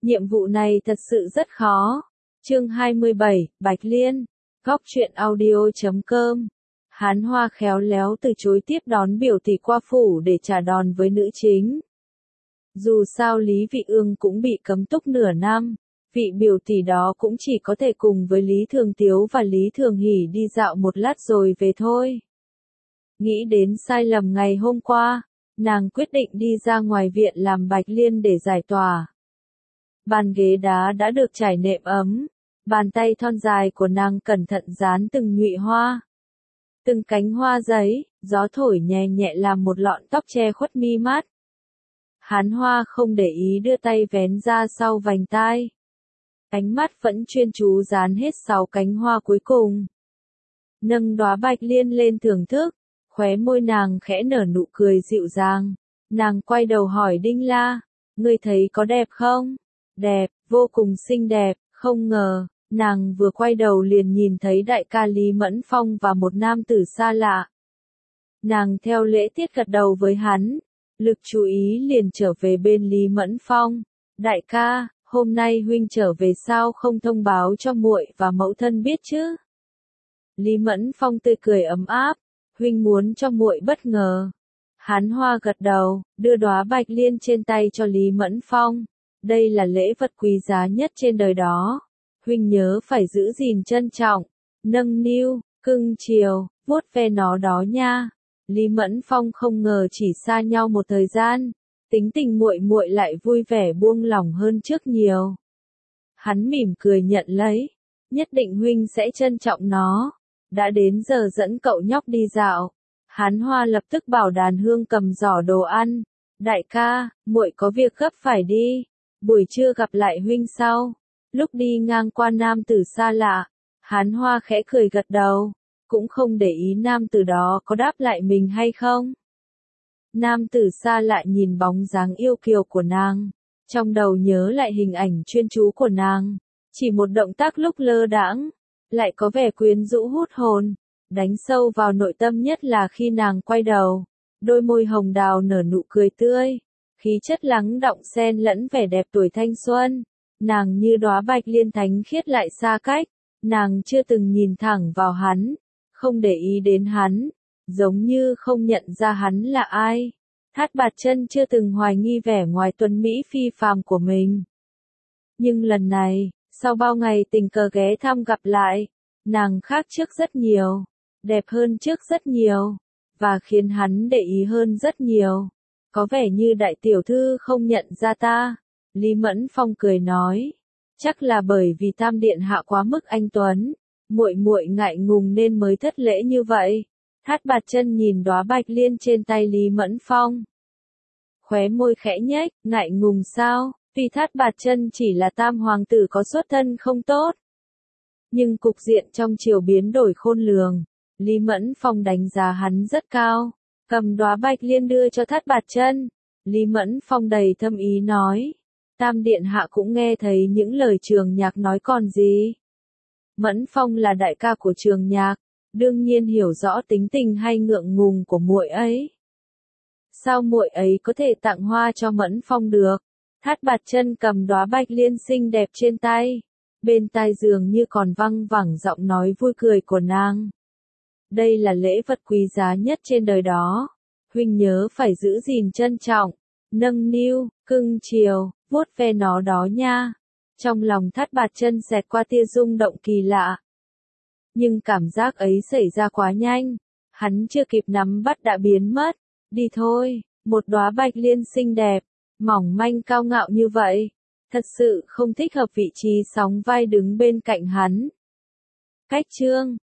Nhiệm vụ này thật sự rất khó. Chương 27, Bạch Liên. Góc truyện audio.com. Hán Hoa khéo léo từ chối tiếp đón biểu tỷ qua phủ để trả đòn với nữ chính. Dù sao Lý Vị Ương cũng bị cấm túc nửa năm, vị biểu tỷ đó cũng chỉ có thể cùng với Lý Thường Tiếu và Lý Thường Hỷ đi dạo một lát rồi về thôi. Nghĩ đến sai lầm ngày hôm qua, nàng quyết định đi ra ngoài viện làm Bạch Liên để giải tỏa. Bàn ghế đá đã được trải nệm ấm, bàn tay thon dài của nàng cẩn thận dán từng nhụy hoa. Từng cánh hoa giấy, gió thổi nhẹ nhẹ làm một lọn tóc che khuất mi mắt. Hán Hoa không để ý đưa tay vén ra sau vành tai. Ánh mắt vẫn chuyên chú dán hết 6 cánh hoa cuối cùng. Nâng đóa Bạch Liên lên thưởng thức, khóe môi nàng khẽ nở nụ cười dịu dàng. Nàng quay đầu hỏi Đinh La, ngươi thấy có đẹp không? Đẹp, vô cùng xinh đẹp, không ngờ, nàng vừa quay đầu liền nhìn thấy đại ca Lý Mẫn Phong và một nam tử xa lạ. Nàng theo lễ tiết gật đầu với hắn, lực chú ý liền trở về bên Lý Mẫn Phong. Đại ca, hôm nay huynh trở về sao không thông báo cho muội và mẫu thân biết chứ? Lý Mẫn Phong tươi cười ấm áp, huynh muốn cho muội bất ngờ. Hán Hoa gật đầu, đưa đóa Bạch Liên trên tay cho Lý Mẫn Phong. Đây là lễ vật quý giá nhất trên đời đó. Huynh nhớ phải giữ gìn trân trọng, nâng niu, cưng chiều, vuốt ve nó đó nha. Lý Mẫn Phong không ngờ chỉ xa nhau một thời gian, tính tình muội muội lại vui vẻ buông lỏng hơn trước nhiều. Hắn mỉm cười nhận lấy, nhất định huynh sẽ trân trọng nó. Đã đến giờ dẫn cậu nhóc đi dạo. Hán Hoa lập tức bảo đàn hương cầm giỏ đồ ăn. Đại ca, muội có việc gấp phải đi. Buổi trưa gặp lại huynh sau. Lúc đi ngang qua nam tử xa lạ, Hán Hoa khẽ cười gật đầu, cũng không để ý nam tử đó có đáp lại mình hay không. Nam tử xa lạ nhìn bóng dáng yêu kiều của nàng, trong đầu nhớ lại hình ảnh chuyên chú của nàng, chỉ một động tác lúc lơ đãng, lại có vẻ quyến rũ hút hồn, đánh sâu vào nội tâm nhất là khi nàng quay đầu, đôi môi hồng đào nở nụ cười tươi, khí chất lắng đọng xen lẫn vẻ đẹp tuổi thanh xuân. Nàng như đóa Bạch Liên thánh khiết lại xa cách, nàng chưa từng nhìn thẳng vào hắn, không để ý đến hắn, giống như không nhận ra hắn là ai. Thát Bạt Chân chưa từng hoài nghi vẻ ngoài tuấn mỹ phi phàm của mình. Nhưng lần này, sau bao ngày tình cờ ghé thăm gặp lại, nàng khác trước rất nhiều, đẹp hơn trước rất nhiều, và khiến hắn để ý hơn rất nhiều. Có vẻ như đại tiểu thư không nhận ra ta. Lý Mẫn Phong cười nói, chắc là bởi vì Tam điện hạ quá mức anh tuấn, muội muội ngại ngùng nên mới thất lễ như vậy. Thát Bạt Chân nhìn đóa Bạch Liên trên tay Lý Mẫn Phong, khóe môi khẽ nhếch, ngại ngùng sao? Tuy Thát Bạt Chân chỉ là tam hoàng tử có xuất thân không tốt, nhưng cục diện trong triều biến đổi khôn lường, Lý Mẫn Phong đánh giá hắn rất cao, cầm đóa Bạch Liên đưa cho Thát Bạt Chân. Lý Mẫn Phong đầy thâm ý nói, Tam điện hạ cũng nghe thấy những lời Trường Nhạc nói còn gì. Mẫn Phong là đại ca của Trường Nhạc, đương nhiên hiểu rõ tính tình hay ngượng ngùng của muội ấy. Sao muội ấy có thể tặng hoa cho Mẫn Phong được? Thát Bạt Chân cầm đóa Bạch Liên xinh đẹp trên tay, bên tai dường như còn văng vẳng giọng nói vui cười của nàng. Đây là lễ vật quý giá nhất trên đời đó, huynh nhớ phải giữ gìn trân trọng, nâng niu, cưng chiều, vuốt ve nó đó nha. Trong lòng Thát Bạt Chân xẹt qua tia rung động kỳ lạ. Nhưng cảm giác ấy xảy ra quá nhanh, hắn chưa kịp nắm bắt đã biến mất. Đi thôi, một đóa Bạch Liên xinh đẹp, mỏng manh cao ngạo như vậy, thật sự không thích hợp vị trí sóng vai đứng bên cạnh hắn. Cách chương